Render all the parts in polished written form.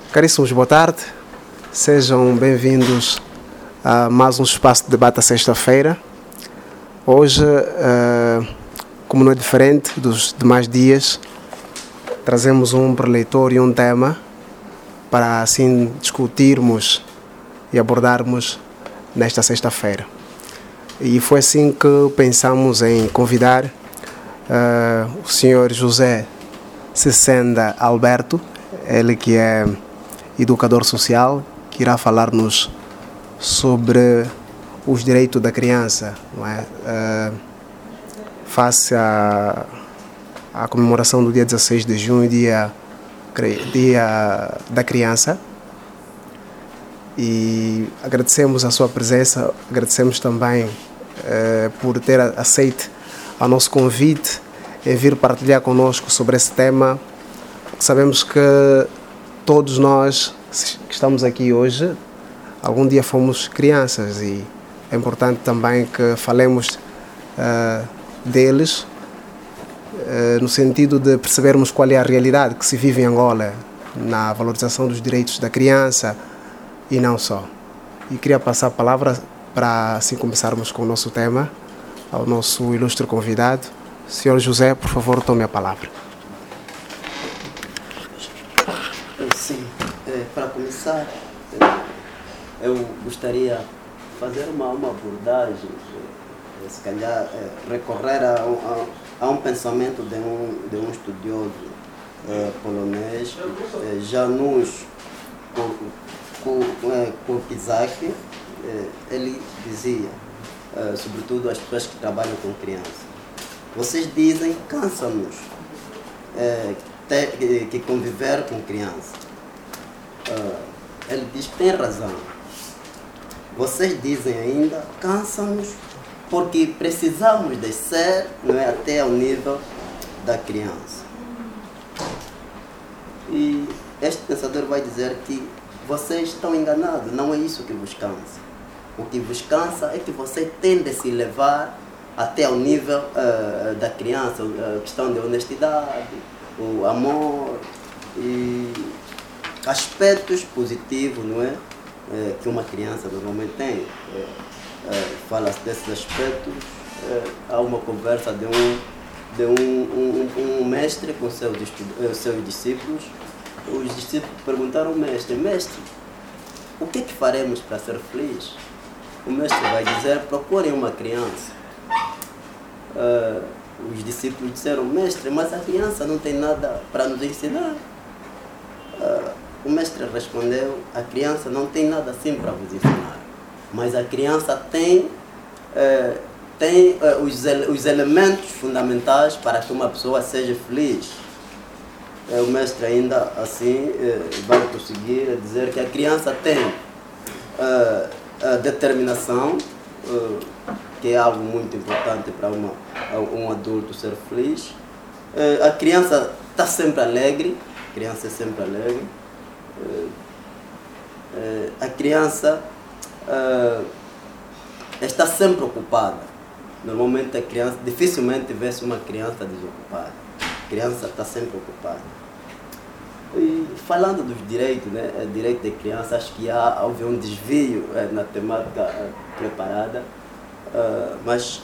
Caríssimos, boa tarde. Sejam bem-vindos a mais um espaço de debate à sexta-feira. Hoje, como não é diferente dos demais dias, trazemos um preleitor e um tema para assim discutirmos e abordarmos nesta sexta-feira. E foi assim que pensamos em convidar o senhor José Cessenda Alberto, ele que é educador social, que irá falar-nos sobre os direitos da criança, não é? Face à comemoração do dia 16 de junho, dia da criança. E agradecemos a sua presença, agradecemos também por ter aceito o nosso convite em vir partilhar conosco sobre esse tema. Sabemos que todos nós que estamos aqui hoje, algum dia fomos crianças e é importante também que falemos deles no sentido de percebermos qual é a realidade que se vive em Angola na valorização dos direitos da criança e não só. E queria passar a palavra para assim começarmos com o nosso tema ao nosso ilustre convidado. Senhor José, por favor, tome a palavra. Sim, para começar, eu gostaria de fazer uma abordagem, se calhar recorrer a um pensamento de um estudioso polonês, Janusz Korczak. Ele dizia, sobretudo as pessoas que trabalham com crianças: vocês dizem, cansa-nos que conviver com criança. Ele diz que tem razão. Vocês dizem ainda, cansa-nos porque precisamos descer, não é, até ao nível da criança. E este pensador vai dizer que vocês estão enganados, não é isso que vos cansa. O que vos cansa é que vocês tendem a se levar até ao nível da criança, a questão de honestidade, o amor e aspectos positivos, não é? Que uma criança normalmente tem. Fala-se desses aspectos. Há uma conversa de um mestre com seus discípulos. Os discípulos perguntaram ao mestre: mestre, o que é que faremos para ser feliz? O mestre vai dizer: procurem uma criança. Os discípulos disseram: mestre, mas a criança não tem nada para nos ensinar. O mestre respondeu: a criança não tem nada assim para vos ensinar, mas a criança tem os elementos fundamentais para que uma pessoa seja feliz. O mestre ainda assim vai prosseguir a dizer que a criança tem a determinação, que é algo muito importante para um adulto ser feliz. A criança está sempre alegre, a criança é sempre alegre. A criança está sempre ocupada. Normalmente a criança, dificilmente vê-se uma criança desocupada. A criança está sempre ocupada. E falando dos direitos, né, direito da criança, acho que houve um desvio na temática preparada, mas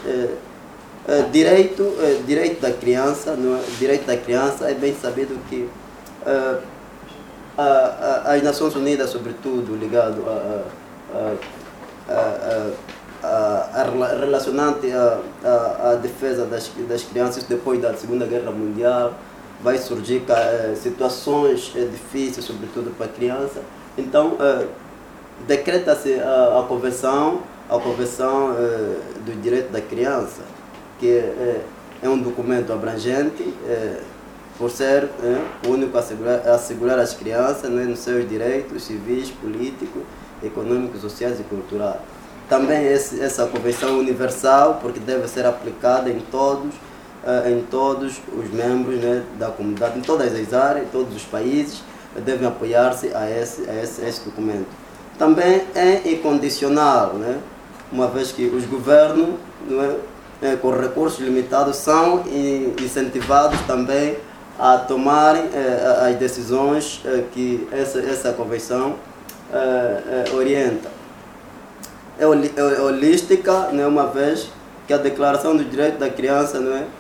direito da criança, não é? Direito da criança é bem sabido que as Nações Unidas, sobretudo ligado relacionante à defesa das crianças depois da Segunda Guerra Mundial, vai surgir situações difíceis, sobretudo para a criança. Então, decreta-se a Convenção do Direito da Criança, que é um documento abrangente, por ser o único a assegurar as crianças, né, nos seus direitos civis, políticos, econômicos, sociais e culturais. Também essa convenção é universal, porque deve ser aplicada em todos os membros, né, da comunidade, em todas as áreas, em todos os países, devem apoiar-se a esse documento. Também é incondicional, né, uma vez que os governos, não é, com recursos limitados, são incentivados também a tomarem as decisões que essa convenção orienta. É holística, né, uma vez que a Declaração dos Direitos da Criança, não é,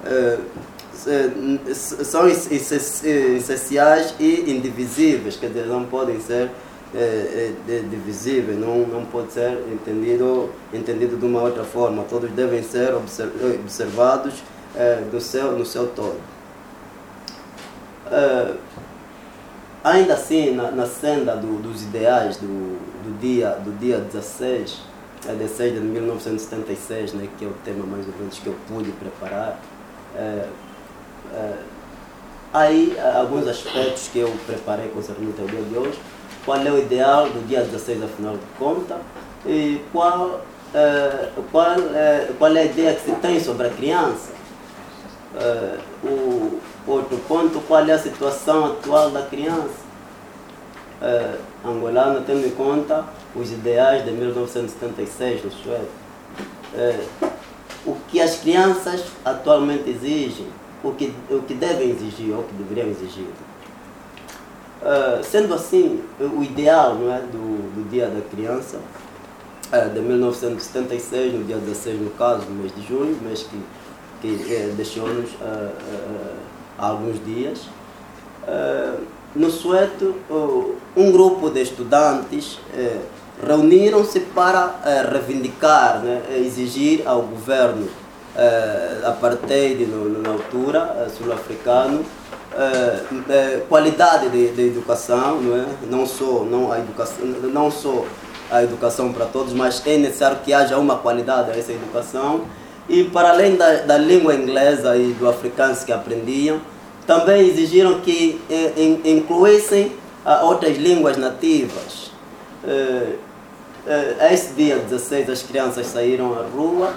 são essenciais e indivisíveis, quer dizer, não podem ser divisíveis, não pode ser entendido de uma outra forma, todos devem ser observados no seu todo. Ainda assim, na senda dos ideais do dia 16 de 1976, né, que é o tema mais ou menos que eu pude preparar, aí alguns aspectos que eu preparei concernente ao dia de hoje. Qual é o ideal do dia 16, afinal de contas, e qual é a ideia que se tem sobre a criança. O outro ponto, qual é a situação atual da criança angolana, tendo em conta os ideais de 1976 no Suécia. O que as crianças atualmente exigem, o que devem exigir ou o que deveriam exigir. Sendo assim, o ideal, não é, do Dia da Criança, de 1976, no dia 16 no caso, no mês de junho, mês que deixou-nos há alguns dias. No Soweto, um grupo de estudantes reuniram-se para reivindicar, né, exigir ao governo apartheid na altura, sul-africano, qualidade de educação, não é? Não só a educação para todos, mas é necessário que haja uma qualidade a essa educação. E para além da língua inglesa e do africano que aprendiam, também exigiram que incluíssem outras línguas nativas. Esse dia 16 as crianças saíram à rua,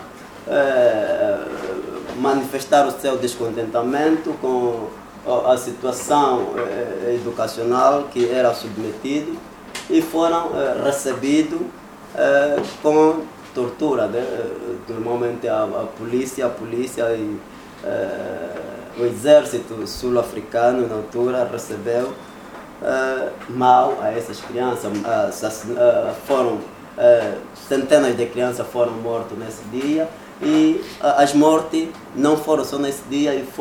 manifestaram o seu descontentamento com a situação educacional que era submetido e foram recebidos com tortura, né? Normalmente a polícia e o exército sul-africano na altura recebeu mal a essas crianças. Foram centenas de crianças foram mortas nesse dia, e as mortes não foram só nesse dia, e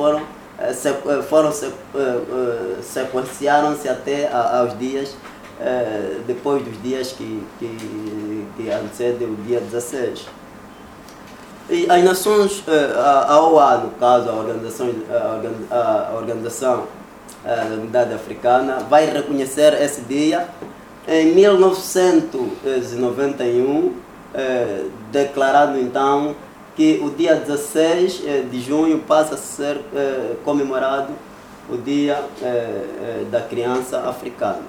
sequenciaram-se até aos dias depois dos dias que antecedem o dia 16. E as nações, a OA, no caso, a Organização da Unidade Africana, vai reconhecer esse dia em 1991, declarando então que o dia 16 de junho passa a ser comemorado o Dia da Criança Africana.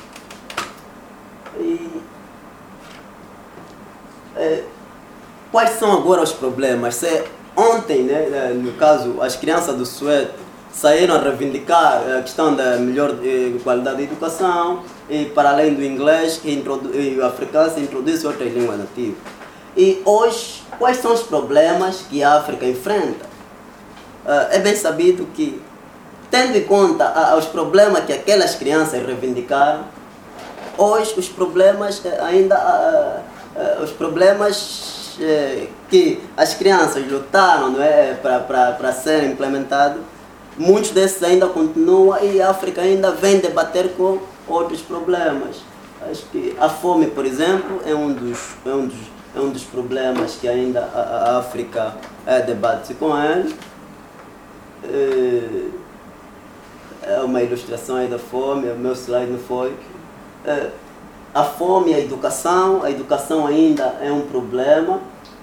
Quais são agora os problemas? Ontem, né, no caso, as crianças do Soweto saíram a reivindicar a questão da melhor qualidade de educação, e para além do inglês e o africano se introduz outras línguas nativas. E hoje, quais são os problemas que a África enfrenta? É bem sabido que, tendo em conta os problemas que aquelas crianças reivindicaram, hoje os problemas que as crianças lutaram, não é, para serem implementados, muitos desses ainda continuam, e a África ainda vem debater com outros problemas. Acho que a fome, por exemplo, é um dos problemas que ainda a África debate com ele. É uma ilustração aí da fome, o meu slide não foi. A fome e a educação ainda é um problema.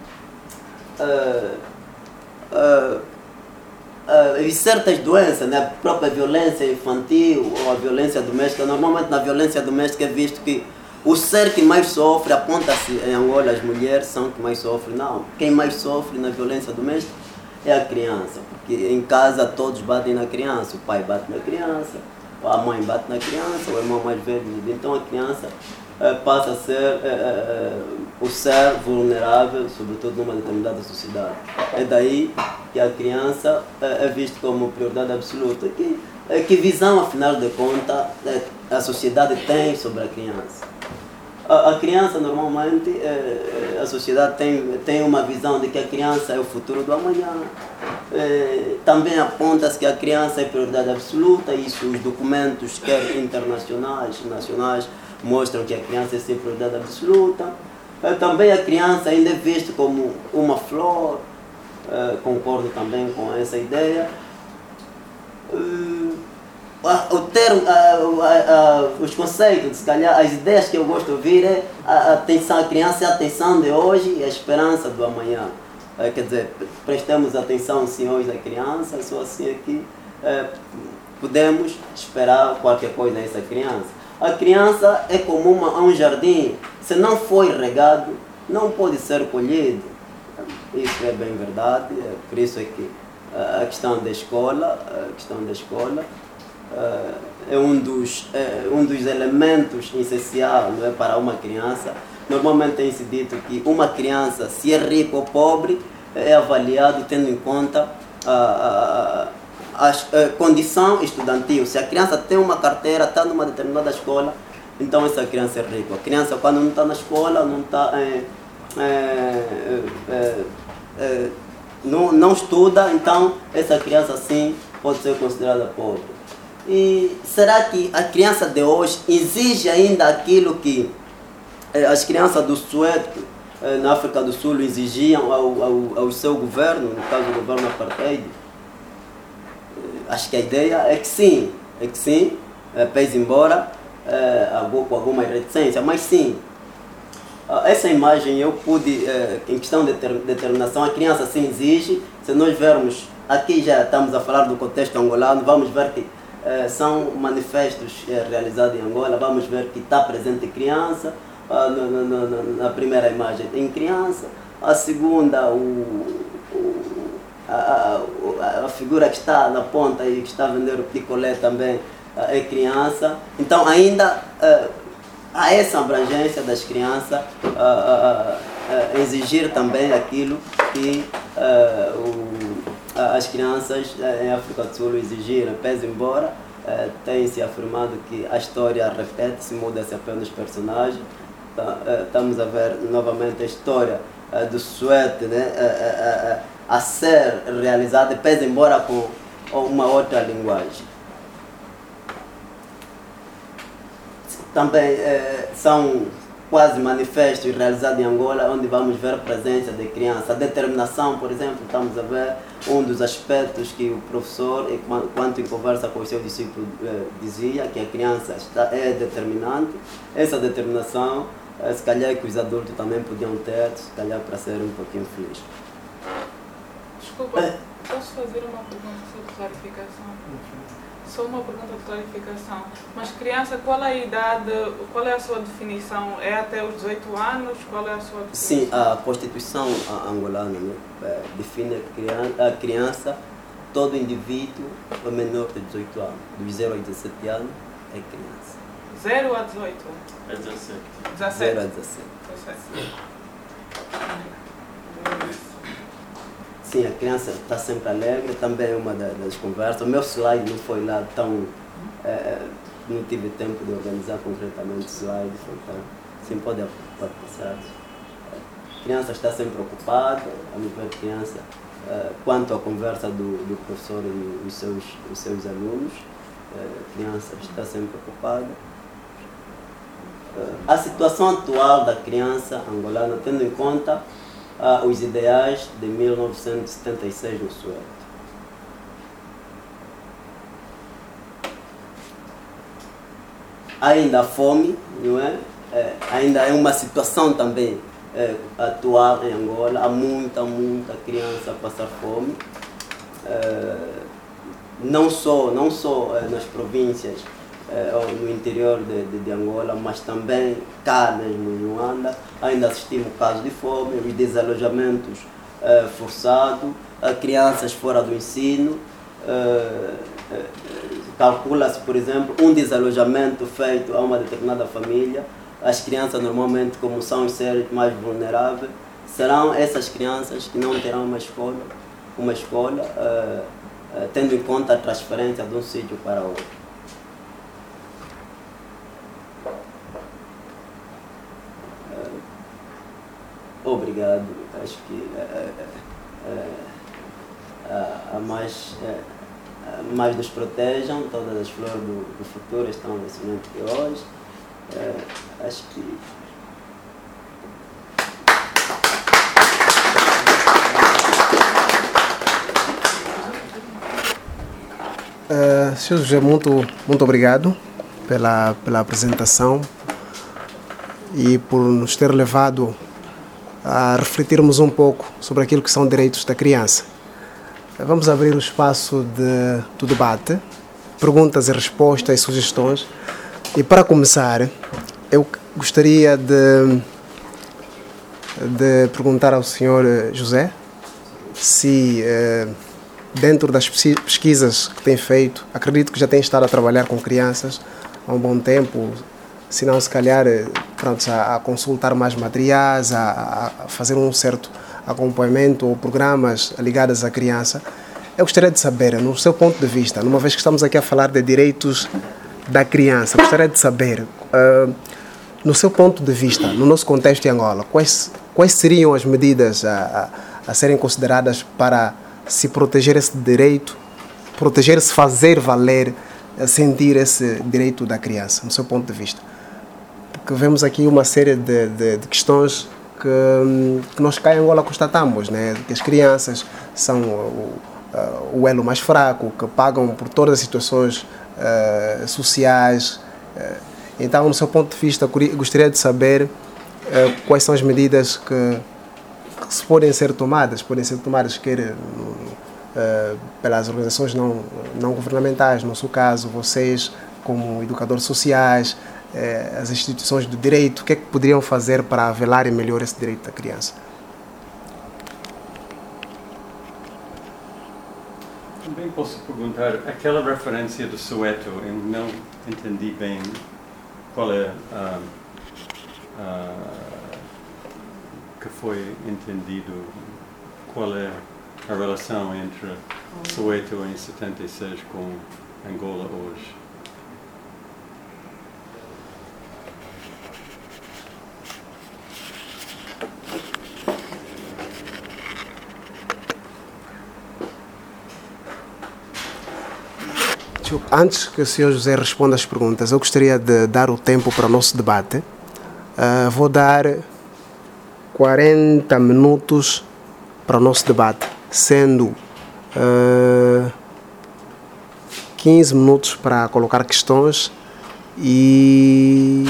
E certas doenças, né, a própria violência infantil ou a violência doméstica, normalmente na violência doméstica é visto que o ser que mais sofre, aponta-se em Angola, as mulheres são que mais sofrem. Não, quem mais sofre na violência doméstica é a criança, porque em casa todos batem na criança, o pai bate na criança, a mãe bate na criança, o irmão mais velho, então a criança passa a ser o ser vulnerável, sobretudo numa determinada sociedade. É daí que a criança é vista como prioridade absoluta. Que visão, afinal de contas, a sociedade tem sobre a criança? A criança, normalmente, a sociedade tem uma visão de que a criança é o futuro do amanhã. Também aponta-se que a criança é prioridade absoluta, isso os documentos, quer internacionais, nacionais, mostram que a criança é sempre prioridade absoluta. Também a criança ainda é vista como uma flor, concordo também com essa ideia. O termo, os conceitos, se calhar, as ideias que eu gosto de ouvir é a atenção, a criança é a atenção de hoje e a esperança do amanhã. Quer dizer, prestemos atenção sim hoje à criança, só assim é que podemos esperar qualquer coisa a essa criança. A criança é como um jardim, se não foi regado, não pode ser colhido. Isso é bem verdade, por isso é que a questão da escola, é um dos elementos essenciais, não é, para uma criança. Normalmente tem-se dito que uma criança, se é rica ou pobre, é avaliado tendo em conta a condição estudantil. Se a criança tem uma carteira, está numa determinada escola, então essa criança é rica. A criança, quando não está na escola, não estuda, então essa criança sim pode ser considerada pobre. E será que a criança de hoje exige ainda aquilo que as crianças do Soweto, na África do Sul, exigiam ao seu governo, no caso do governo apartheid? Acho que a ideia é que sim, pese embora com alguma reticência, mas sim. Essa imagem eu pude, em questão de determinação, a criança sim exige. Se nós vermos, aqui já estamos a falar do contexto angolano, vamos ver que são manifestos realizados em Angola, vamos ver que está presente criança, na primeira imagem tem criança, a segunda, a figura que está na ponta e que está a vender o picolé também é criança. Então ainda há essa abrangência das crianças, exigir também aquilo que as crianças em África do Sul exigiram, pese embora tem-se afirmado que a história repete-se, muda-se apenas personagens. Estamos a ver novamente a história do Soweto, né, a ser realizada, pese embora com uma outra linguagem. Também são quase manifestos realizados em Angola, onde vamos ver a presença de criança. A determinação, por exemplo, estamos a ver um dos aspectos que o professor, enquanto em conversa com o seu discípulo, dizia, que a criança é determinante. Essa determinação, se calhar que os adultos também podiam ter, se calhar para ser um pouquinho felizes. Desculpa, posso fazer uma pergunta de clarificação? Só uma pergunta de clarificação. Mas criança, qual é a idade, qual é a sua definição? É até os 18 anos? Qual é a sua definição? Sim, a Constituição angolana, né, define a criança, todo indivíduo menor de 18 anos, dos 0 a 17 anos, é criança. 0 a 18? É 17. 17. 0 a 17. Sim, a criança está sempre alegre, também é uma das conversas. O meu slide não foi lá tão... não tive tempo de organizar concretamente o slide, então, sim, pode passar. A criança está sempre ocupada, a meu ver, criança, quanto à conversa do professor e os seus alunos, a criança está sempre ocupada. A situação atual da criança angolana, tendo em conta os ideais de 1976 no Soweto. Ainda há fome, não é? Ainda é uma situação também atual em Angola. Há muita criança a passar fome. Não só nas províncias ou no interior de Angola, mas também cá mesmo em Luanda, ainda assistimos casos de fome, os desalojamentos forçados, crianças fora do ensino. Calcula-se, por exemplo, um desalojamento feito a uma determinada família. As crianças, normalmente, como são os seres mais vulneráveis, serão essas crianças que não terão uma escola. uma escola, tendo em conta a transferência de um sítio para outro. Obrigado. Acho que mais nos protejam, todas as flores do futuro estão nesse momento de hoje. Acho que Sr. José, muito obrigado pela apresentação e por nos ter levado a refletirmos um pouco sobre aquilo que são direitos da criança. Vamos abrir o espaço do debate, perguntas e respostas e sugestões. E para começar, eu gostaria de perguntar ao Sr. José se, dentro das pesquisas que tem feito, acredito que já tem estado a trabalhar com crianças há um bom tempo, se não, se calhar, pronto, a consultar mais materiais, a fazer um certo acompanhamento ou programas ligados à criança. Eu gostaria de saber, no seu ponto de vista, numa vez que estamos aqui a falar de direitos da criança, gostaria de saber, no seu ponto de vista, no nosso contexto em Angola, quais seriam as medidas a serem consideradas para se proteger esse direito, proteger-se, fazer valer, sentir esse direito da criança, no seu ponto de vista? Porque vemos aqui uma série de questões que nós cá em Angola constatamos, né? Que as crianças são o elo mais fraco, que pagam por todas as situações sociais. Então, no seu ponto de vista, gostaria de saber quais são as medidas que podem ser tomadas, quer pelas organizações não governamentais, no seu caso, vocês como educadores sociais, as instituições do direito, o que é que poderiam fazer para velarem melhor esse direito da criança? Também posso perguntar, aquela referência do Soweto, eu não entendi bem qual é que foi entendido, qual é a relação entre Soweto em 76 com Angola hoje. Antes que o Sr. José responda as perguntas, eu gostaria de dar o tempo para o nosso debate. Vou dar 40 minutos para o nosso debate, sendo 15 minutos para colocar questões e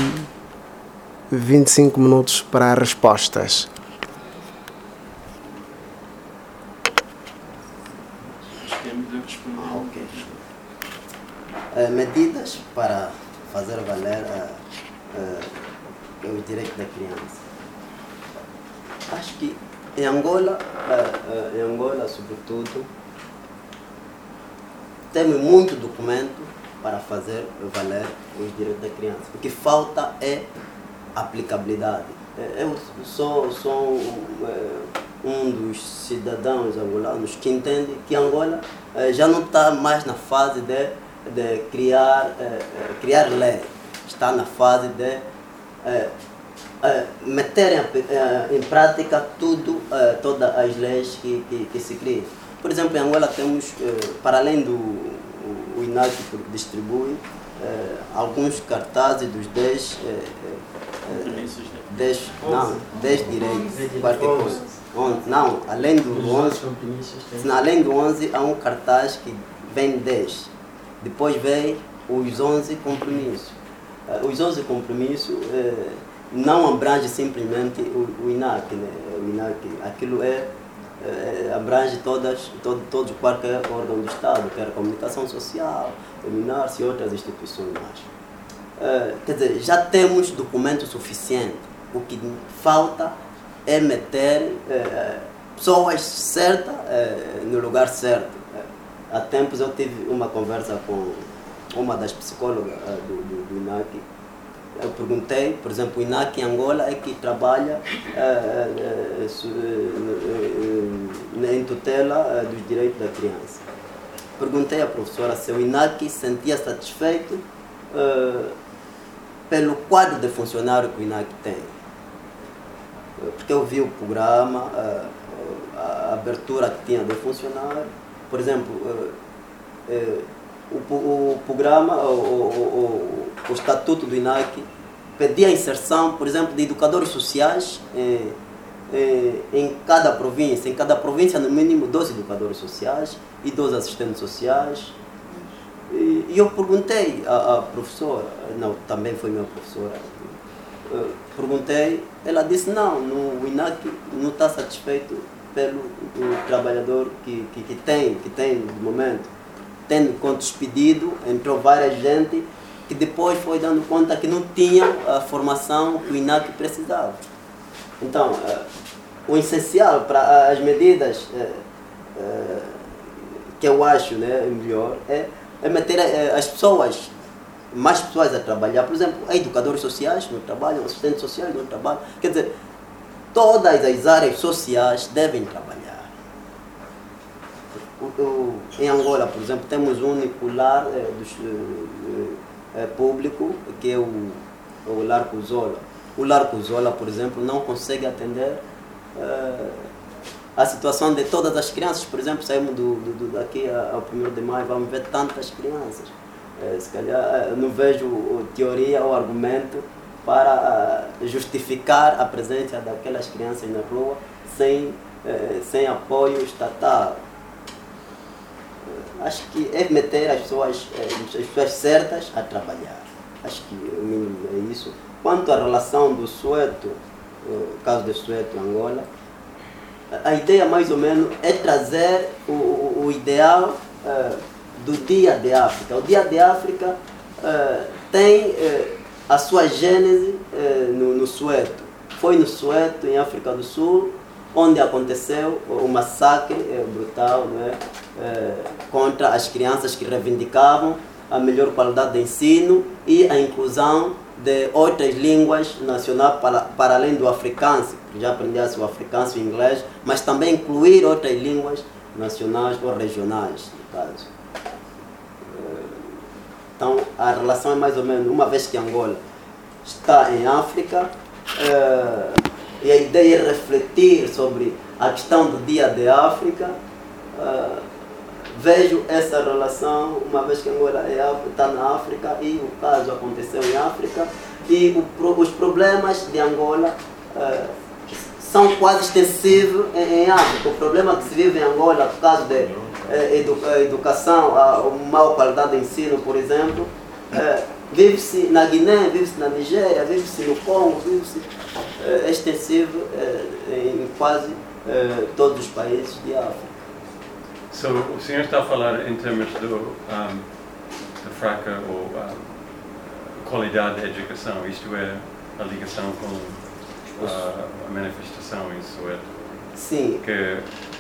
25 minutos para respostas. Medidas para fazer valer os direitos da criança. Acho que em Angola, sobretudo, temos muito documento para fazer valer os direitos da criança. O que falta é aplicabilidade. Eu sou um dos cidadãos angolanos que entende que Angola já não está mais na fase de criar lei, está na fase de meter em prática todas as leis que se criam. Por exemplo, em Angola temos, para além do INAC que distribui, alguns cartazes dos 10 direitos, qualquer coisa. Não, além do 11, há um cartaz que vem 10. Depois vem os 11 compromissos. Os 11 compromissos não abrange simplesmente o INAC, né? O INAC, aquilo abrange todos qualquer órgão do Estado, quer a comunicação social, o MINARS e outras instituições mais. Quer dizer, já temos documentos suficientes. O que falta é meter pessoas certas no lugar certo. Há tempos eu tive uma conversa com uma das psicólogas do INAC eu perguntei, por exemplo, o INAC em Angola é que trabalha em tutela dos direitos da criança. Perguntei à professora se o INAC se sentia satisfeito pelo quadro de funcionário que o INAC tem. Porque eu vi o programa, a abertura que tinha de funcionário. Por exemplo, o programa, o estatuto do INAC pedia a inserção, por exemplo, de educadores sociais em cada província. Em cada província, no mínimo, 12 educadores sociais e 12 assistentes sociais. E eu perguntei à professora, não, também foi minha professora, perguntei, ela disse não, o INAC não está satisfeito pelo trabalhador que tem de momento. Tendo conta despedido, entrou várias gente que depois foi dando conta que não tinha a formação que o INAC precisava. Então, o essencial para as medidas que eu acho, né, melhor é meter as pessoas, mais pessoas a trabalhar. Por exemplo, educadores sociais não trabalham, assistentes sociais não trabalham. Quer dizer, todas as áreas sociais devem trabalhar. Em Angola, por exemplo, temos um único lar público, que é o Lar Cuzola. O Lar Cuzola, por exemplo, não consegue atender a situação de todas as crianças. Por exemplo, saímos daqui ao 1º de maio, vamos ver tantas crianças. Se calhar não vejo teoria ou argumento para justificar a presença daquelas crianças na rua sem apoio estatal. Acho que é meter as pessoas certas a trabalhar. Acho que o mínimo é isso. Quanto à relação do Soweto, o caso do Soweto em Angola, a ideia mais ou menos é trazer o ideal do Dia de África. O Dia de África tem a sua gênese no Soweto. Foi no Soweto, em África do Sul, onde aconteceu o massacre brutal, não é? Contra as crianças que reivindicavam a melhor qualidade de ensino e a inclusão de outras línguas nacionais para além do africano, que já aprendesse o africano e o inglês, mas também incluir outras línguas nacionais ou regionais, no caso. Então, a relação é mais ou menos, uma vez que Angola está em África, e a ideia é refletir sobre a questão do Dia de África, vejo essa relação, uma vez que Angola está na África e o caso aconteceu em África, e os problemas de Angola são quase extensivos em África. O problema que se vive em Angola, por causa da educação, a má qualidade de ensino, por exemplo, vive-se na Guiné, vive-se na Nigéria, vive-se no Congo, vive-se extensivo em quase todos os países de África. O senhor está a falar em termos da fraca ou qualidade da educação, isto é, a ligação com a manifestação em Soweto? Sim. Que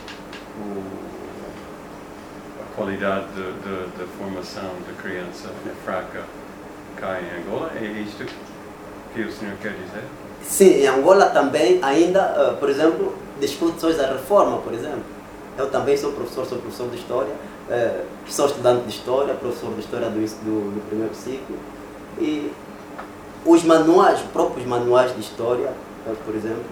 a qualidade da formação da criança é fraca cá em Angola, é isto que o senhor quer dizer? Sim, em Angola também ainda, por exemplo, discute-se a reforma, por exemplo. Eu também sou professor de História, sou estudante de História, professor de História do primeiro ciclo. E os manuais, próprios manuais de História, por exemplo,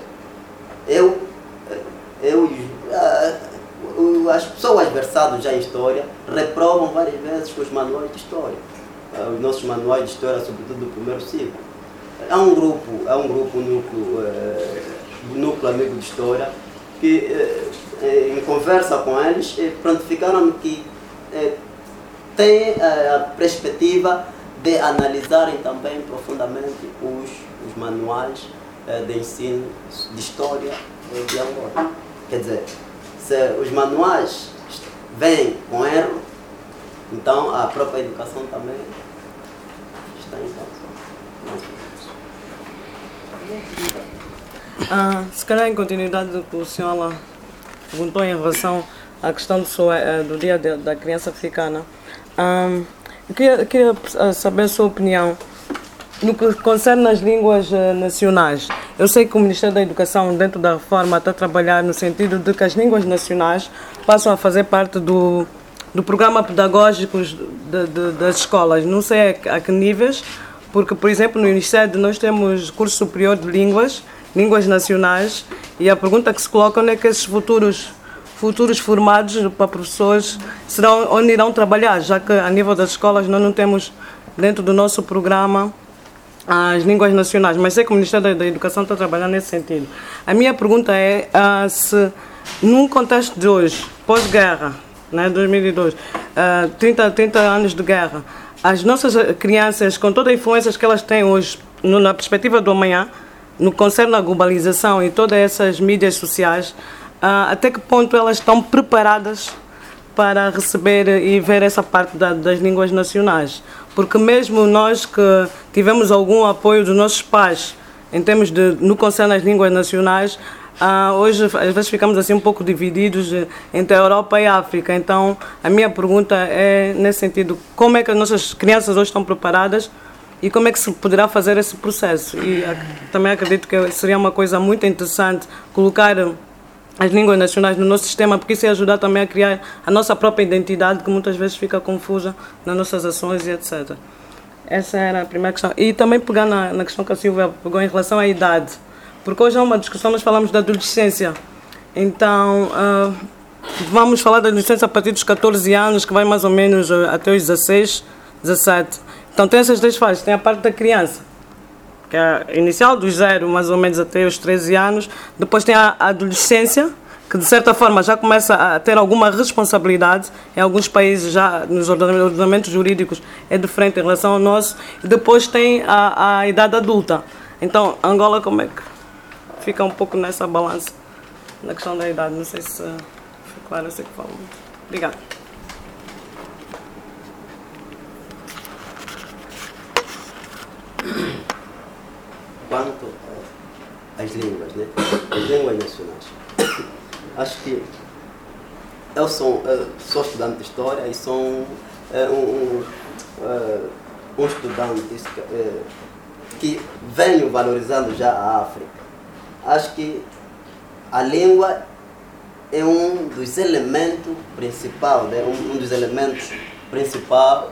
as pessoas versadas já em História reprovam várias vezes os manuais de História. Os nossos manuais de História, sobretudo do primeiro ciclo. Há um núcleo amigo de História, que em conversa com eles, prontificaram que tem a perspectiva de analisarem também profundamente os manuais de ensino de História de Angola. Quer dizer, se os manuais vêm com erro, então a própria educação também está em causa. Se calhar em continuidade do que o senhor lá perguntou em relação à questão do Dia da Criança Africana, eu queria saber a sua opinião no que concerne as línguas nacionais, eu sei que o Ministério da Educação, dentro da reforma, está a trabalhar no sentido de que as línguas nacionais passam a fazer parte do programa pedagógico das escolas. Não sei a que níveis, porque, por exemplo, no INICED nós temos curso superior de línguas nacionais, e a pergunta que se coloca é que esses futuros formados para professores onde irão trabalhar, já que a nível das escolas nós não temos dentro do nosso programa as línguas nacionais, mas sei que o Ministério da Educação está trabalhando nesse sentido. A minha pergunta é se, num contexto de hoje, pós-guerra, né, 2002, 30 anos de guerra, as nossas crianças, com toda a influência que elas têm hoje, na perspectiva do amanhã, no que concerne à globalização e todas essas mídias sociais, até que ponto elas estão preparadas para receber e ver essa parte das línguas nacionais? Porque mesmo nós que tivemos algum apoio dos nossos pais em termos no que concerne às línguas nacionais, hoje às vezes ficamos assim um pouco divididos entre a Europa e a África. Então a minha pergunta é nesse sentido: como é que as nossas crianças hoje estão preparadas e como é que se poderá fazer esse processo? E também acredito que seria uma coisa muito interessante colocar as línguas nacionais no nosso sistema, porque isso ia ajudar também a criar a nossa própria identidade, que muitas vezes fica confusa nas nossas ações e etc. Essa era a primeira questão. E também pegar na questão que a Silvia pegou em relação à idade, porque hoje há uma discussão, nós falamos da adolescência. Então, vamos falar da adolescência a partir dos 14 anos, que vai mais ou menos até os 16, 17. Então tem essas três fases. Tem a parte da criança, que é a inicial, dos 0 mais ou menos até os 13 anos. Depois tem a adolescência, que de certa forma já começa a ter alguma responsabilidade. Em alguns países já, nos ordenamentos jurídicos, é diferente em relação ao nosso. E depois tem a idade adulta. Então, Angola, como é que fica um pouco nessa balança, na questão da idade? Não sei se foi claro, eu sei que falo muito. Obrigada. Quanto às línguas, né? As línguas nacionais. Acho que eu sou estudante de História e sou um estudante que venho valorizando já a África. Acho que a língua é um dos elementos principais, né? um dos elementos principais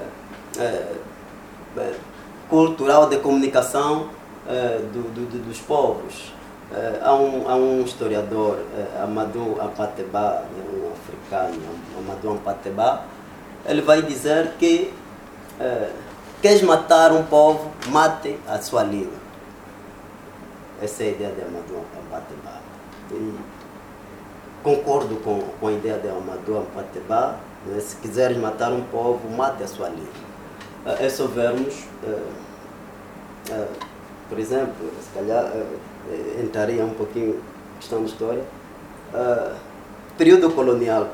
cultural de comunicação dos povos. Há um historiador, Amadou Hampâté-Bâ, um africano, Amadou Hampâté-Bâ, ele vai dizer que queres matar um povo, mate a sua língua. Essa é a ideia de Amadou Hampâté-Bâ. E concordo com a ideia de Amadou Hampâté-Bâ, né? Se quiseres matar um povo, mate a sua língua. É só vermos, por exemplo, se calhar entraria um pouquinho na questão da história, período colonial,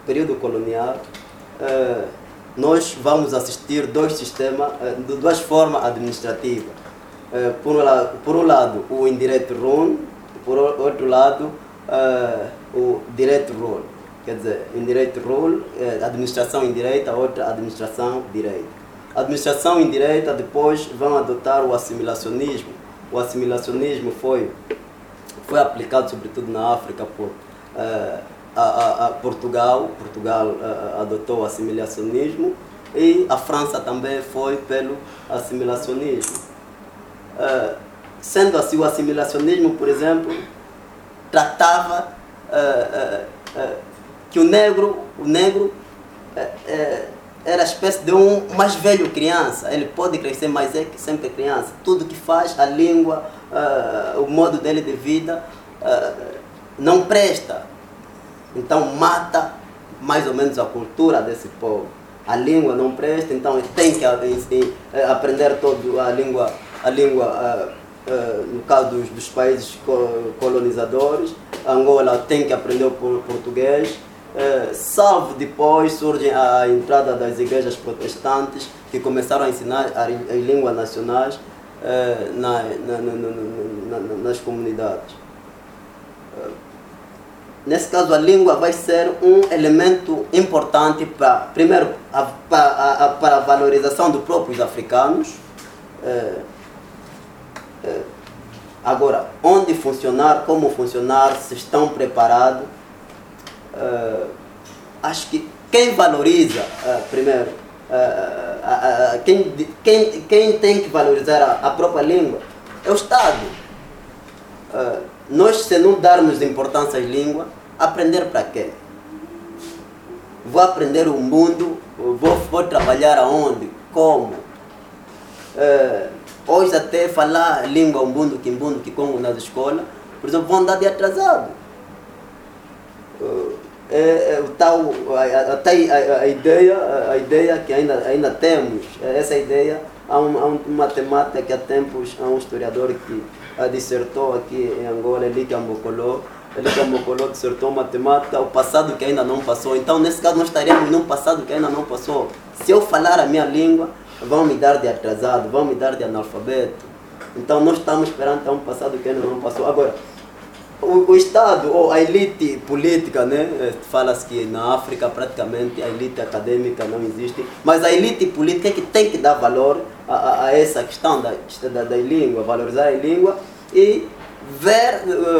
nós vamos assistir duas formas administrativas. Por um lado, o indirect rule, por outro lado, o direct rule. Quer dizer, indirect rule, administração indireta, outra administração direta. A administração indireta depois vão adotar o assimilacionismo. O assimilacionismo foi aplicado sobretudo na África por Portugal. Portugal adotou o assimilacionismo e a França também foi pelo assimilacionismo. Sendo assim, o assimilacionismo, por exemplo, tratava que o negro era a espécie de um mais velho criança. Ele pode crescer, mas é sempre criança. Tudo que faz, a língua, o modo dele de vida, não presta. Então mata mais ou menos a cultura desse povo. A língua não presta, então ele tem que aprender toda a língua no caso dos países colonizadores. Angola tem que aprender o português. Salvo depois surge a entrada das igrejas protestantes que começaram a ensinar as línguas nacionais nas comunidades. Nesse caso, a língua vai ser um elemento importante primeiro para a valorização dos próprios africanos, Agora, onde funcionar, como funcionar, se estão preparados, acho que quem valoriza, primeiro, quem tem que valorizar a própria língua é o Estado. Nós, se não darmos importância à língua, aprender para quê? Vou aprender o mundo, vou trabalhar aonde? Como? Hoje até falar língua umbundo, quimbundo, kikongo nas escolas, por exemplo, vão andar de atrasado. A ideia que ainda temos, essa ideia, há um matemática que há tempos, há um historiador que dissertou aqui em Angola, Eli Cambocoló dissertou matemática, o passado que ainda não passou. Então, nesse caso, nós estaremos num passado que ainda não passou. Se eu falar a minha língua, vão me dar de atrasado, vão me dar de analfabeto. Então, nós estamos perante um passado que ainda não passou. Agora, o Estado, ou a elite política, né? Fala-se que na África praticamente a elite acadêmica não existe, mas a elite política é que tem que dar valor a essa questão da língua, valorizar a língua e ver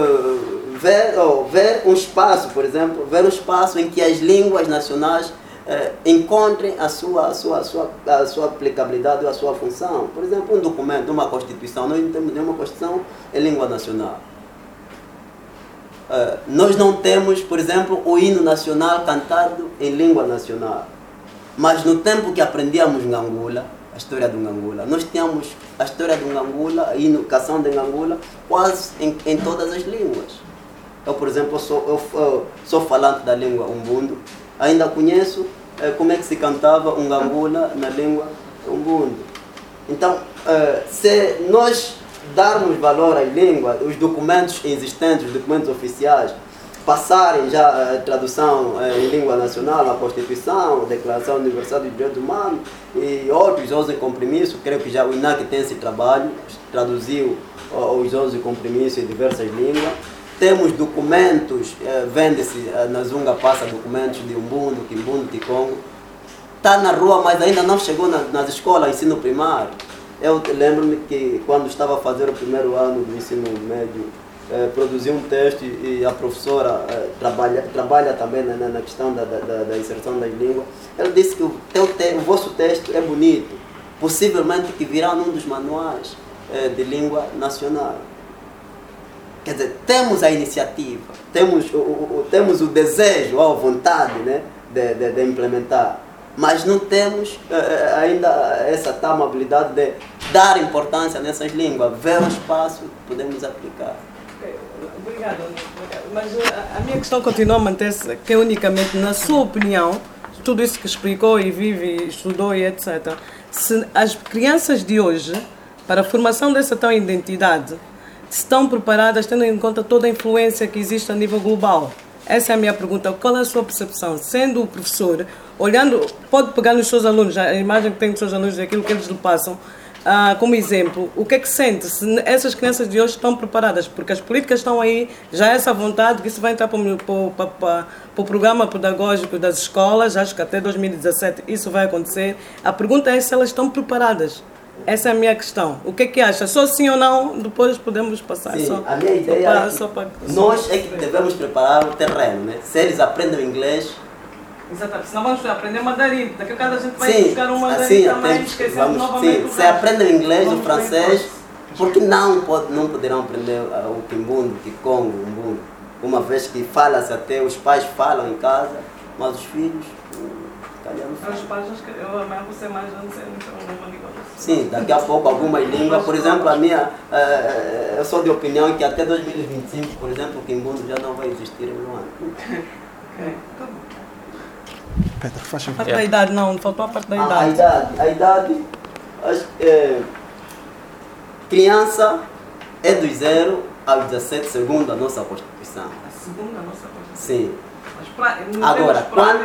um espaço, por exemplo, ver um espaço em que as línguas nacionais encontrem a sua aplicabilidade ou a sua função. Por exemplo, um documento, uma Constituição, nós não temos nenhuma Constituição em língua nacional. Nós não temos, por exemplo, o hino nacional cantado em língua nacional. Mas no tempo que aprendíamos Ngangula, a história do Ngangula, nós tínhamos a história do Ngangula, a educação de Ngangula, quase em todas as línguas. Eu, por exemplo, sou falante da língua umbundo, ainda conheço como é que se cantava um Ngangula na língua umbundo. Então, se nós darmos valor à língua, os documentos existentes, os documentos oficiais, passarem já a tradução em língua nacional, a Constituição, a Declaração Universal dos Direitos Humanos e outros 11 compromissos, creio que já o INAC tem esse trabalho, traduziu os 11 compromissos em diversas línguas. Temos documentos, vende-se, na Zunga passa documentos de umbundo, quimbundo, kikongo. Está na rua, mas ainda não chegou nas escolas, ensino primário. Eu lembro-me que quando estava a fazer o primeiro ano do ensino médio, produzi um texto e a professora trabalha também na questão da inserção das línguas. Ela disse que o vosso texto é bonito, possivelmente que virá num dos manuais de língua nacional. Quer dizer, temos a iniciativa, temos o desejo, a vontade, né, de implementar. Mas não temos ainda essa tal amabilidade de dar importância nessas línguas, ver o espaço que podemos aplicar. Obrigada. Mas a minha questão continua a manter-se, que unicamente, na sua opinião, tudo isso que explicou e vive, estudou e etc., se as crianças de hoje, para a formação dessa tal identidade, estão preparadas, tendo em conta toda a influência que existe a nível global? Essa é a minha pergunta. Qual é a sua percepção? Sendo o professor, olhando, pode pegar nos seus alunos, a imagem que tem dos seus alunos, daquilo que eles lhe passam, como exemplo, o que é que sente? Se essas crianças de hoje estão preparadas? Porque as políticas estão aí, já há essa vontade que isso vai entrar para o programa pedagógico das escolas, acho que até 2017 isso vai acontecer. A pergunta é se elas estão preparadas. Essa é a minha questão. O que é que acha? Só sim ou não, depois podemos passar. Sim, a minha ideia é que nós é que devemos preparar o terreno, né? Se eles aprendem inglês... Exatamente, senão vamos aprender mandarim. Daqui a pouco a gente vai buscar um mandarim também, esquecendo novamente. Se aprendem inglês, o francês, por que não poderão aprender o quimbundo, o kikongo, o umbundo? Uma vez que fala-se até, os pais falam em casa, mas os filhos... Os pais, eu amanhã vou ser mais anos, uma língua. Sim, daqui a pouco algumas línguas, por exemplo, a minha, eu sou de opinião que até 2025, por exemplo, o quimbundo já não vai existir em Luanda. Ok, tá bom. Pedro, faz favor. A parte da idade, não faltou a parte da idade. A idade, criança é dos 0 aos 17, segundo a nossa Constituição. A segunda a nossa Constituição? Sim. Mas agora,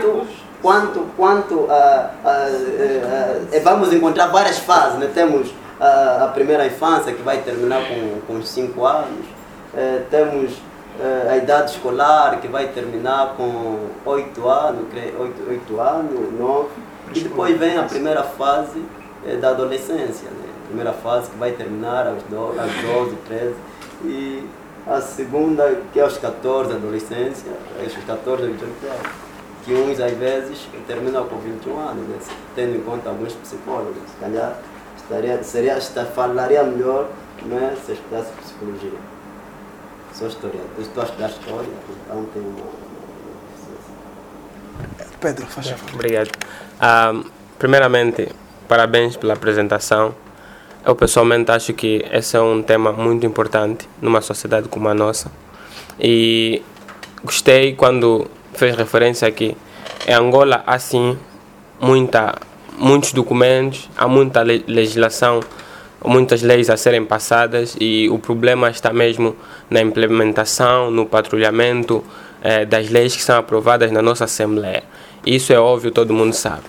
vamos encontrar várias fases, né? Temos a primeira infância, que vai terminar com os 5 anos, temos a idade escolar, que vai terminar com 8 anos, 9, e depois vem a primeira fase da adolescência, né? primeira fase, que vai terminar aos 12, 13. E a segunda, que é aos 14, adolescência, aos 14, 18 anos. Que uns, às vezes, terminam com 21 anos, né? Tendo em conta alguns psicólogos. Se calhar, falaria melhor, né, se eu estudasse psicologia. Sou historiador, eu estou a estudar história, então tenho uma Pedro, faz favor. Obrigado. Primeiramente, parabéns pela apresentação. Eu pessoalmente acho que esse é um tema muito importante numa sociedade como a nossa. E gostei quando fez referência que em Angola há sim muitos documentos, há muita legislação, muitas leis a serem passadas e o problema está mesmo na implementação, no patrulhamento das leis que são aprovadas na nossa Assembleia. Isso é óbvio, todo mundo sabe.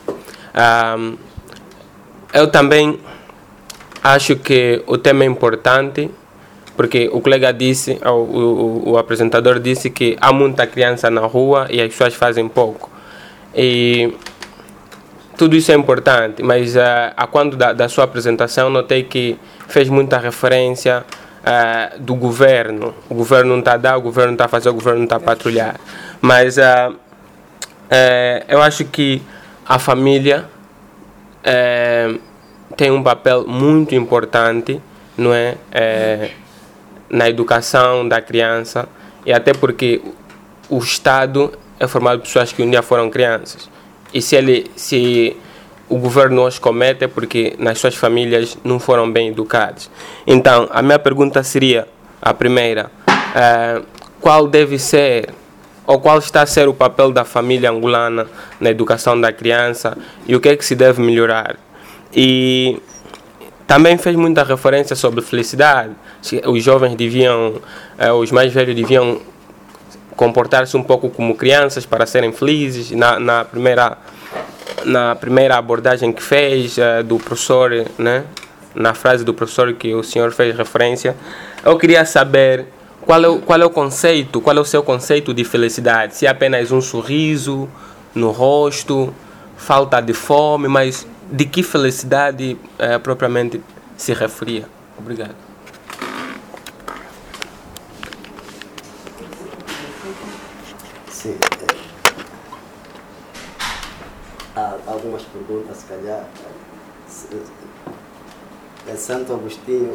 Eu também acho que o tema é importante, porque o colega disse, o apresentador disse que há muita criança na rua e as pessoas fazem pouco. E tudo isso é importante, mas a quando da sua apresentação notei que fez muita referência do governo. O governo não está a dar, o governo não está a fazer, o governo não está a patrulhar. Mas eu acho que a família tem um papel muito importante, não é? Na educação da criança, e até porque o Estado é formado por pessoas que um dia foram crianças. E se o governo os comete é porque nas suas famílias não foram bem educados. Então, a minha pergunta seria, a primeira, qual deve ser, ou qual está a ser o papel da família angolana na educação da criança e o que é que se deve melhorar? E também fez muita referência sobre felicidade. Os jovens os mais velhos deviam comportar-se um pouco como crianças para serem felizes. Na primeira abordagem que fez do professor, né? Na frase do professor que o senhor fez referência, eu queria saber qual é o conceito, qual é o seu conceito de felicidade. Se é apenas um sorriso no rosto, falta de fome, mas de que felicidade propriamente se referia? Obrigado. Sim. Há algumas perguntas, se calhar. Santo Agostinho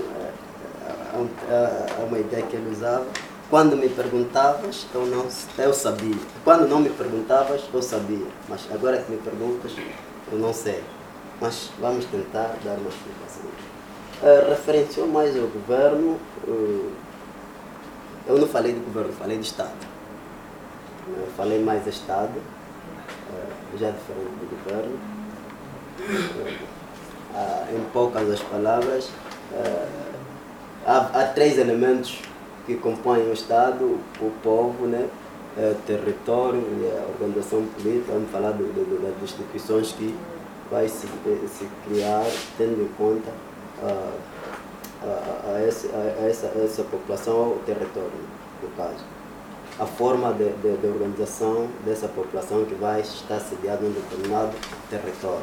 é uma ideia que ele usava. Quando me perguntavas, eu sabia. Quando não me perguntavas, eu sabia. Mas agora que me perguntas, eu não sei. Mas vamos tentar dar uma explicação. Referenciou mais ao governo. Eu não falei do governo, falei do Estado. Eu falei mais do Estado, já diferente do governo. Em poucas as palavras, há três elementos que compõem o Estado: o povo, né? O território e a organização política. Vamos falar das instituições que vai se criar tendo em conta essa população ou território, no caso. A forma de organização dessa população que vai estar sediada em um determinado território.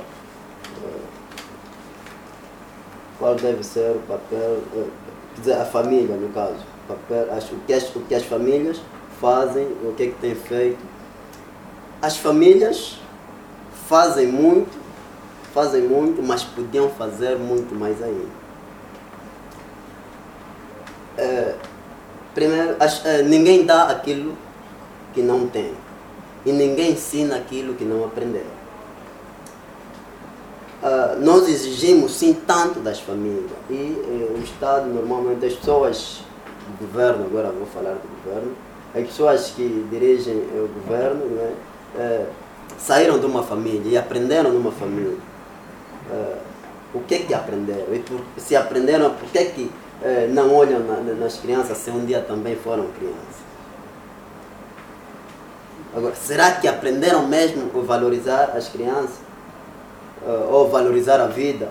Qual deve ser o papel, quer dizer, a família, no caso. O que as famílias fazem, o que é que têm feito. As famílias fazem muito, mas podiam fazer muito mais ainda. Primeiro, ninguém dá aquilo que não tem. E ninguém ensina aquilo que não aprendeu. Nós exigimos sim tanto das famílias. E o Estado, normalmente, as pessoas do governo, agora vou falar do governo, as pessoas que dirigem o governo, né, saíram de uma família e aprenderam numa família. O que é que aprenderam? E se aprenderam, por que é que não olham nas crianças se um dia também foram crianças? Agora, será que aprenderam mesmo a valorizar as crianças? Ou valorizar a vida?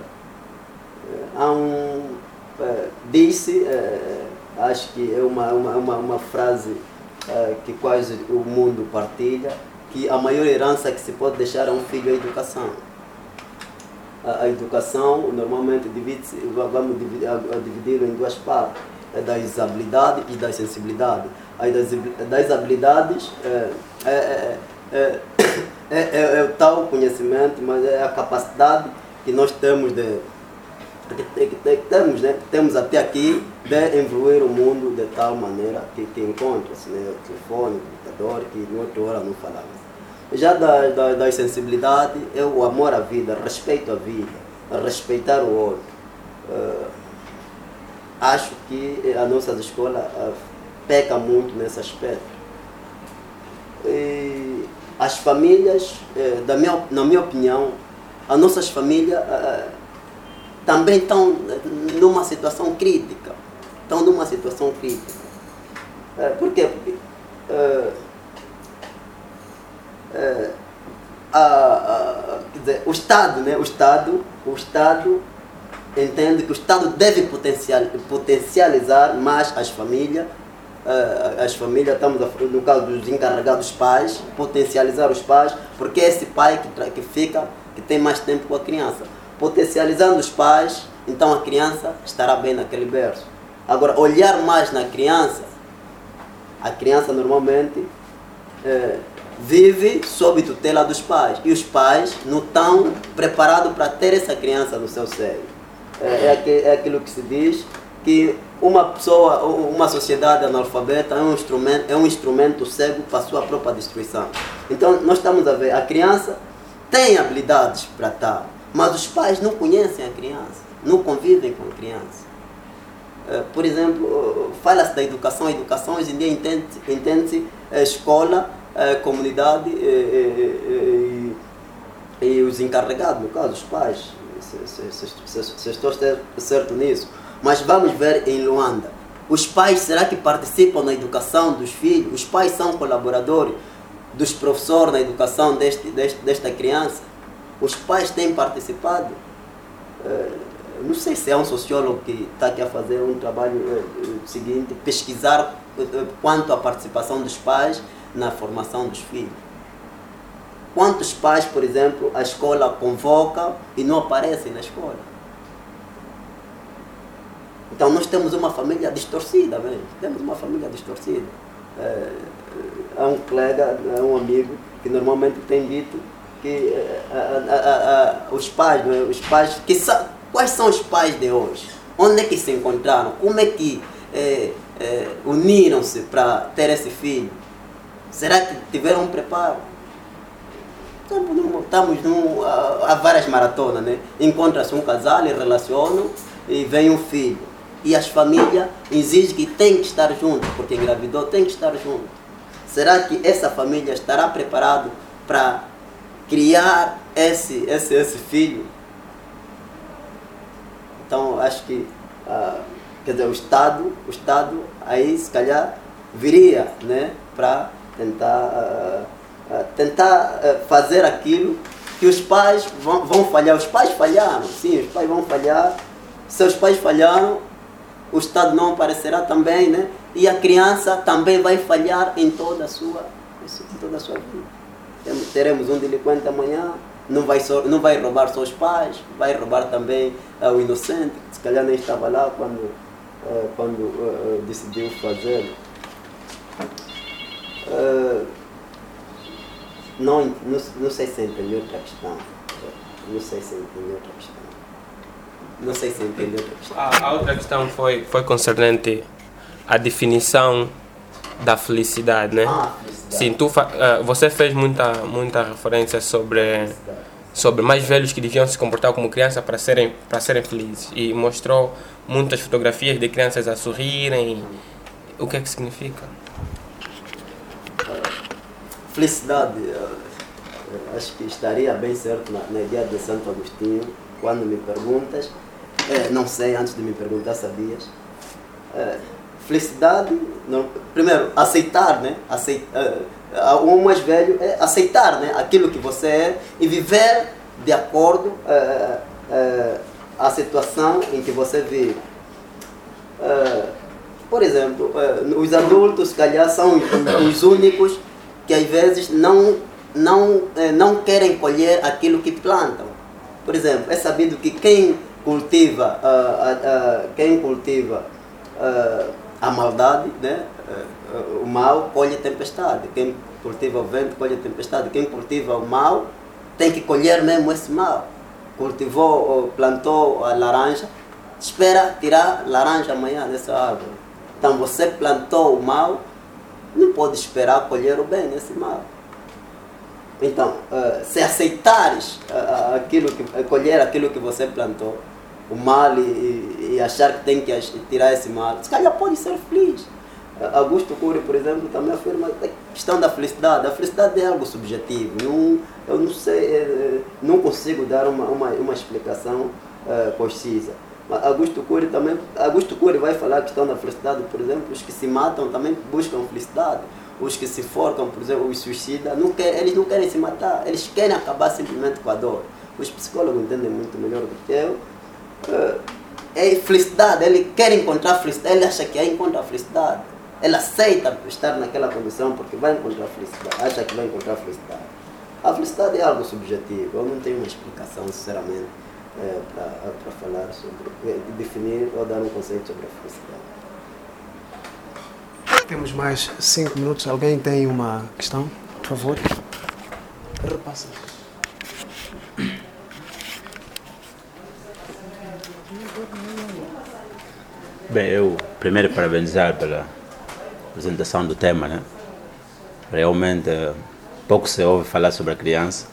Disse, acho que é uma frase que quase o mundo partilha, que a maior herança que se pode deixar a um filho é a educação. a educação normalmente vamos dividir em duas partes, das habilidades e das sensibilidades. Das habilidades é o tal conhecimento, mas é a capacidade que nós temos temos até aqui de evoluir o mundo de tal maneira que encontra-se, né, o telefone, o computador, que em outra hora não falamos. Já das sensibilidades é o amor à vida, respeito à vida, respeitar o outro. Acho que a nossa escola peca muito nesse aspecto. E as famílias, na minha opinião, as nossas famílias também estão numa situação crítica. Por quê? Porque quer dizer, o Estado, né? O Estado entende que o Estado deve potencializar mais as famílias. Estamos no caso dos encarregados pais, potencializar os pais, porque é esse pai que tem mais tempo com a criança. Potencializando os pais, então a criança estará bem naquele berço. Agora, olhar mais na criança, a criança normalmente vive sob tutela dos pais, e os pais não estão preparados para ter essa criança no seu seio. É aquilo que se diz que uma sociedade analfabeta é um instrumento cego para a sua própria destruição. Então, nós estamos a ver, a criança tem habilidades para tal, mas os pais não conhecem a criança, não convivem com a criança. Por exemplo, fala-se da educação. A educação hoje em dia entende-se escola, comunidade e os encarregados, no caso, os pais. Se estou certo nisso. Mas vamos ver em Luanda. Os pais, será que participam na educação dos filhos? Os pais são colaboradores dos professores na educação desta criança? Os pais têm participado? Não sei se é um sociólogo que está aqui a fazer um trabalho seguinte, pesquisar quanto à participação dos pais na formação dos filhos. Quantos pais, por exemplo, a escola convoca e não aparecem na escola? Então nós temos uma família distorcida, mesmo. Temos uma família distorcida. Há um colega, um amigo, que normalmente tem dito que os pais, não é? Os pais quais são os pais de hoje? Onde é que se encontraram? Como é que uniram-se para ter esse filho? Será que tiveram um preparo? Há várias maratonas, né? Encontra-se um casal e relacionam e vem um filho. E as famílias exigem que tem que estar junto, porque engravidou, tem que estar junto. Será que essa família estará preparada para criar esse filho? Então, acho que quer dizer, o Estado aí, se calhar, viria, né, para tentar fazer aquilo que os pais vão falhar. Os pais falharam, sim, os pais vão falhar. Se os pais falharam, o Estado não aparecerá também, né? E a criança também vai falhar em toda a sua vida. Teremos um delinquente amanhã, não vai roubar só os pais, vai roubar também o inocente, que se calhar nem estava lá quando decidiu fazê-lo. Não sei se entendeu outra questão. A outra questão foi concernente à definição da felicidade, né? Sim, você fez muita referência sobre mais velhos que deviam se comportar como criança para serem felizes, e mostrou muitas fotografias de crianças a sorrirem. O que é que significa? Felicidade, acho que estaria bem certo na ideia de Santo Agostinho. Quando me perguntas, não sei, antes de me perguntar sabias. Felicidade, primeiro, aceitar, né? O mais velho é aceitar, né, aquilo que você é e viver de acordo a situação em que você vive. Por exemplo, os adultos, se calhar, são os únicos que às vezes não querem colher aquilo que plantam. Por exemplo, é sabido que quem cultiva a maldade, né? O mal colhe tempestade. Quem cultiva o vento colhe tempestade. Quem cultiva o mal tem que colher mesmo esse mal. Cultivou, plantou a laranja, espera tirar laranja amanhã dessa árvore. Então você plantou o mal, não pode esperar colher o bem nesse mal. Então, se aceitares colher aquilo que você plantou, o mal e achar que tem que tirar esse mal, se calhar pode ser feliz. Augusto Cury, por exemplo, também afirma a questão da felicidade. A felicidade é algo subjetivo. Eu não sei, não consigo dar uma explicação concisa. Mas Augusto Cury vai falar a questão da felicidade, por exemplo, os que se matam também buscam felicidade. Os que se forcam, por exemplo, os suicidas, eles não querem se matar, eles querem acabar simplesmente com a dor. Os psicólogos entendem muito melhor do que eu. É felicidade, ele quer encontrar felicidade, ele acha que aí encontra a felicidade. Ele aceita estar naquela condição porque vai encontrar felicidade, acha que vai encontrar felicidade. A felicidade é algo subjetivo, eu não tenho uma explicação, sinceramente, para falar sobre, definir ou dar um conceito sobre a felicidade. Temos mais 5 minutos. Alguém tem uma questão? Por favor. Repassa. Bem, eu primeiro parabenizar pela apresentação do tema, né? Realmente pouco se ouve falar sobre a criança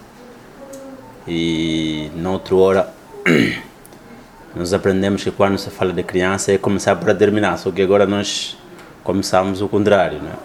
e noutra hora nós aprendemos que quando se fala de criança é começar para terminar, só que agora nós começamos o contrário, né?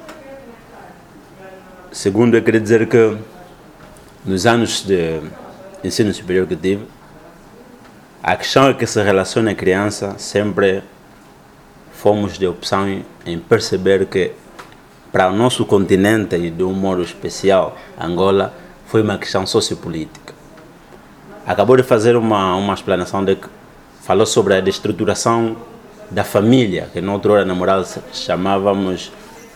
Segundo, eu queria dizer que nos anos de ensino superior que tive, a questão é que se relaciona a criança, sempre fomos de opção em perceber que para o nosso continente e de um modo especial, Angola, foi uma questão sociopolítica. Acabou de fazer uma explanação de que falou sobre a destruturação da família, que noutra hora na moral chamávamos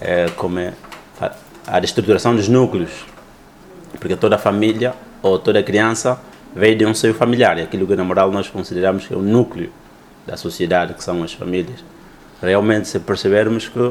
a destruturação dos núcleos, porque toda família ou toda criança veio de um seio familiar, e aquilo que na moral nós consideramos que é o núcleo da sociedade, que são as famílias. Realmente, se percebermos que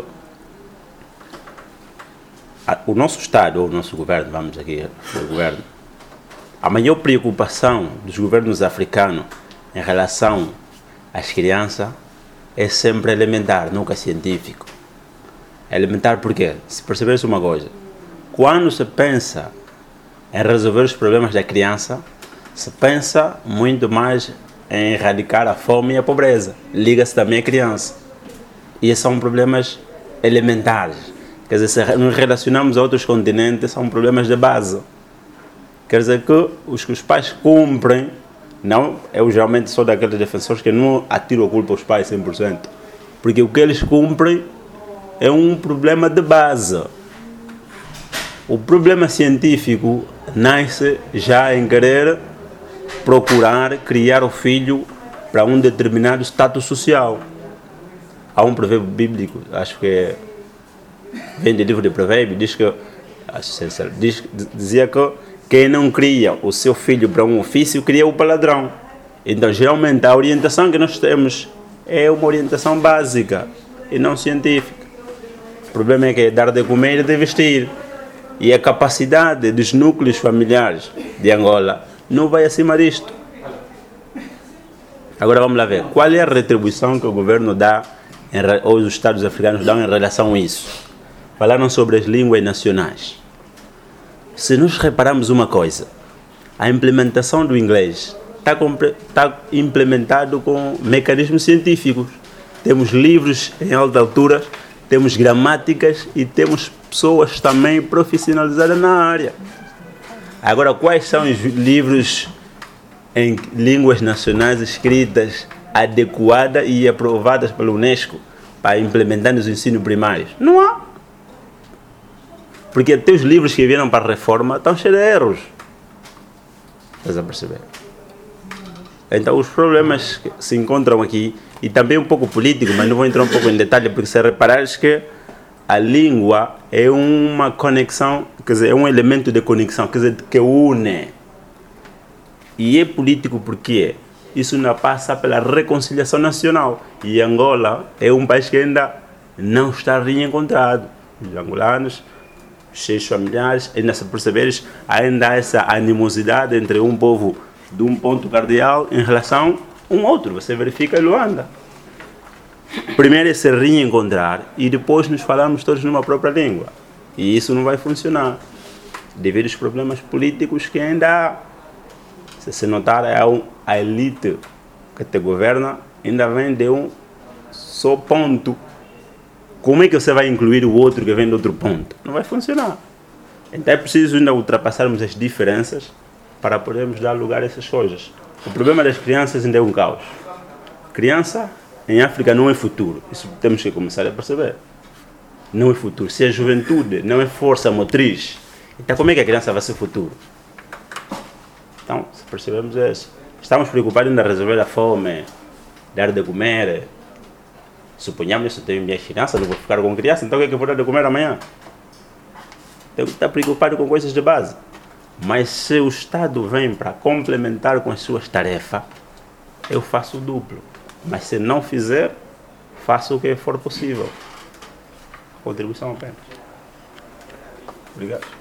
o nosso Estado, ou o nosso governo, vamos aqui, o governo, a maior preocupação dos governos africanos em relação às crianças é sempre elementar, nunca científico. Elementar porque, se perceberes uma coisa, quando se pensa em resolver os problemas da criança, se pensa muito mais em erradicar a fome e a pobreza. Liga-se também à criança. E esses são problemas elementares. Quer dizer, se nos relacionamos a outros continentes, são problemas de base. Quer dizer que os pais cumprem, não, eu geralmente sou daqueles defensores que não atiro a culpa aos pais 100%, porque o que eles cumprem é um problema de base. O problema científico nasce já em querer procurar criar o filho para um determinado status social. Há um provérbio bíblico, acho que vem do livro de Provérbios, dizia que quem não cria o seu filho para um ofício, cria-o para ladrão. Então, geralmente, a orientação que nós temos é uma orientação básica e não científica. O problema é que é dar de comer e de vestir. E a capacidade dos núcleos familiares de Angola não vai acima disto. Agora vamos lá ver. Qual é a retribuição que o governo dá, ou os Estados africanos dão em relação a isso? Falaram sobre as línguas nacionais. Se nós repararmos uma coisa, a implementação do inglês está implementado com mecanismos científicos. Temos livros em alta altura, temos gramáticas e temos pessoas também profissionalizadas na área. Agora, quais são os livros em línguas nacionais escritas, adequadas e aprovadas pela Unesco para implementar nos ensinos primários? Não há. Porque até os livros que vieram para a reforma estão cheios de erros. Estás a perceber? Então, os problemas que se encontram aqui, e também um pouco político, mas não vou entrar um pouco em detalhe, porque se reparares que a língua é uma conexão, quer dizer, é um elemento de conexão, quer dizer, que une. E é político porque isso não passa pela reconciliação nacional. E Angola é um país que ainda não está reencontrado. Os angolanos, os seus familiares, ainda se perceberes, ainda há essa animosidade entre um povo de um ponto cardeal em relação a um outro. Você verifica em Luanda. Primeiro é se reencontrar e depois nos falarmos todos numa própria língua. E isso não vai funcionar, devido aos problemas políticos que ainda há. Se notar, a elite que te governa ainda vem de um só ponto. Como é que você vai incluir o outro que vem de outro ponto? Não vai funcionar. Então é preciso ainda ultrapassarmos as diferenças para podermos dar lugar a essas coisas. O problema das crianças ainda é um caos. Criança em África não é futuro. Isso temos que começar a perceber. Não é futuro. Se a juventude não é força motriz, então como é que a criança vai ser futuro? Então, se percebemos isso, estamos preocupados em resolver a fome, dar de comer. Suponhamos que eu tenho minhas crianças, não vou ficar com criança, então o que é que eu vou dar de comer amanhã? Tenho que estar preocupado com coisas de base. Mas se o Estado vem para complementar com as suas tarefas, eu faço o duplo. Mas se não fizer, faço o que for possível. Contribuição apenas. Obrigado.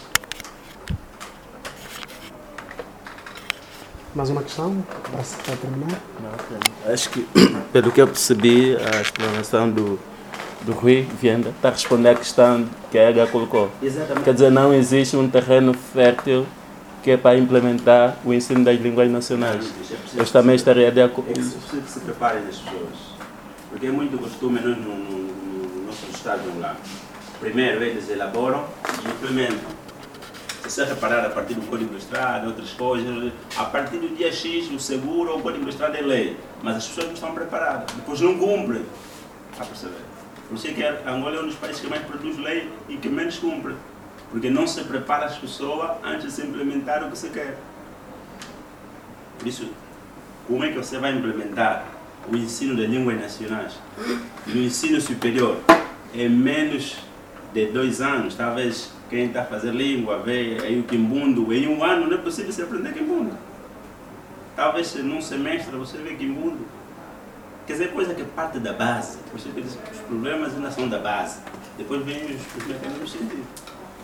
Mais uma questão para terminar? Não, acho que, pelo que eu percebi, a explanação do Rui Vienda está a responder à questão que a Ega colocou. Exatamente. Quer dizer, não existe um terreno fértil que é para implementar o ensino das línguas nacionais. Eu também estaria de acordo. É preciso que se preparem as pessoas. Porque é muito costume no nosso estado lá. Primeiro eles elaboram e implementam. Se você reparar a partir do Código de Estrada, outras coisas, a partir do dia X, o seguro, o Código de Estrada é lei. Mas as pessoas não estão preparadas. Depois não cumprem. Está a perceber? Por isso é que a Angola é um dos países que mais produz lei e que menos cumpre. Porque não se prepara as pessoas antes de se implementar o que se quer. Por isso, como é que você vai implementar o ensino de línguas nacionais no ensino superior em menos de 2 anos? Talvez quem está a fazer língua vê aí o Quimbundo, em 1 ano não é possível você aprender Quimbundo. Talvez num semestre você vê Quimbundo. Quer dizer, coisa que parte da base. Por isso que os problemas ainda são da base. Depois vem os mecanismos científicos.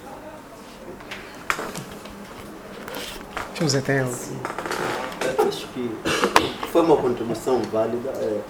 José tem algo? Acho que foi uma contribuição válida.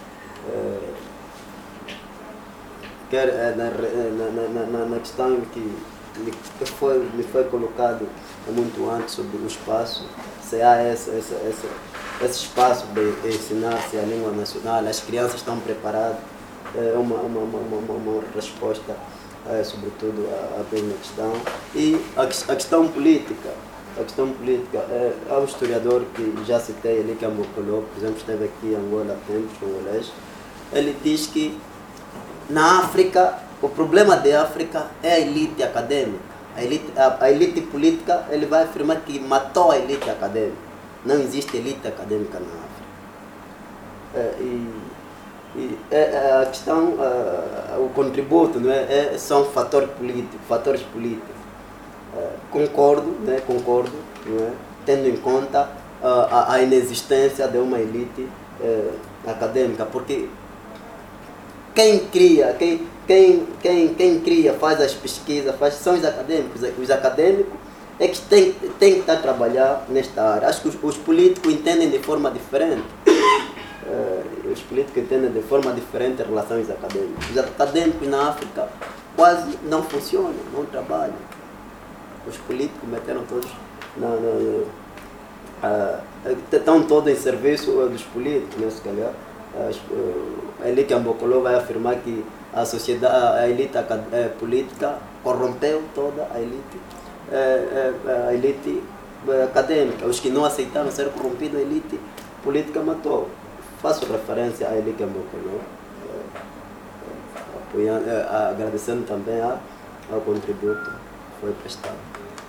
Na questão que me foi colocado muito antes sobre o espaço, se há esse espaço de ensinar-se a língua nacional, as crianças estão preparadas, é uma resposta, sobretudo, à mesma questão. E a questão política. Há um historiador que já citei ali, que é Mocolô, por exemplo, esteve aqui em Angola há tempos, congolês. Ele diz que na África, o problema da África é a elite acadêmica. A elite política, ele vai afirmar que matou a elite acadêmica. Não existe elite acadêmica na África. A questão, o contributo, não é? São fatores políticos. Concordo, não é? Tendo em conta a inexistência de uma elite acadêmica, porque quem cria, faz as pesquisas, são os acadêmicos. Os acadêmicos é que têm que estar a trabalhar nesta área. Acho que os políticos entendem de forma diferente. Os políticos entendem de forma diferente em relação aos acadêmicos. Os acadêmicos na África quase não funcionam, não trabalham. Os políticos meteram todos estão todos em serviço dos políticos, né, se calhar. A elite Ambocolô vai afirmar que a sociedade, a elite política corrompeu toda a elite acadêmica. Os que não aceitaram ser corrompidos, a elite política matou. Faço referência à elite Ambocolô, agradecendo também ao contributo que foi prestado.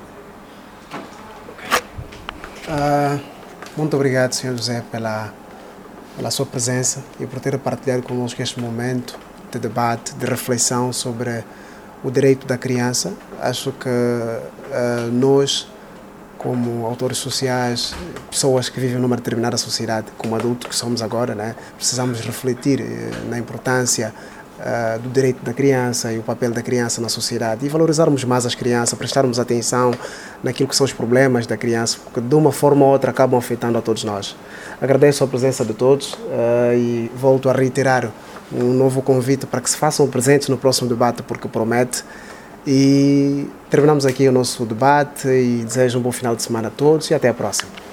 Muito obrigado, Sr. José, pela sua presença e por ter partilhado conosco este momento de debate, de reflexão sobre o direito da criança. Acho que nós, como autores sociais, pessoas que vivem numa determinada sociedade, como adultos que somos agora, né? Precisamos refletir na importância do direito da criança e o papel da criança na sociedade e valorizarmos mais as crianças, prestarmos atenção naquilo que são os problemas da criança, porque de uma forma ou outra acabam afetando a todos nós. Agradeço a presença de todos e volto a reiterar um novo convite para que se façam presentes no próximo debate, porque promete. E terminamos aqui o nosso debate e desejo um bom final de semana a todos e até a próxima.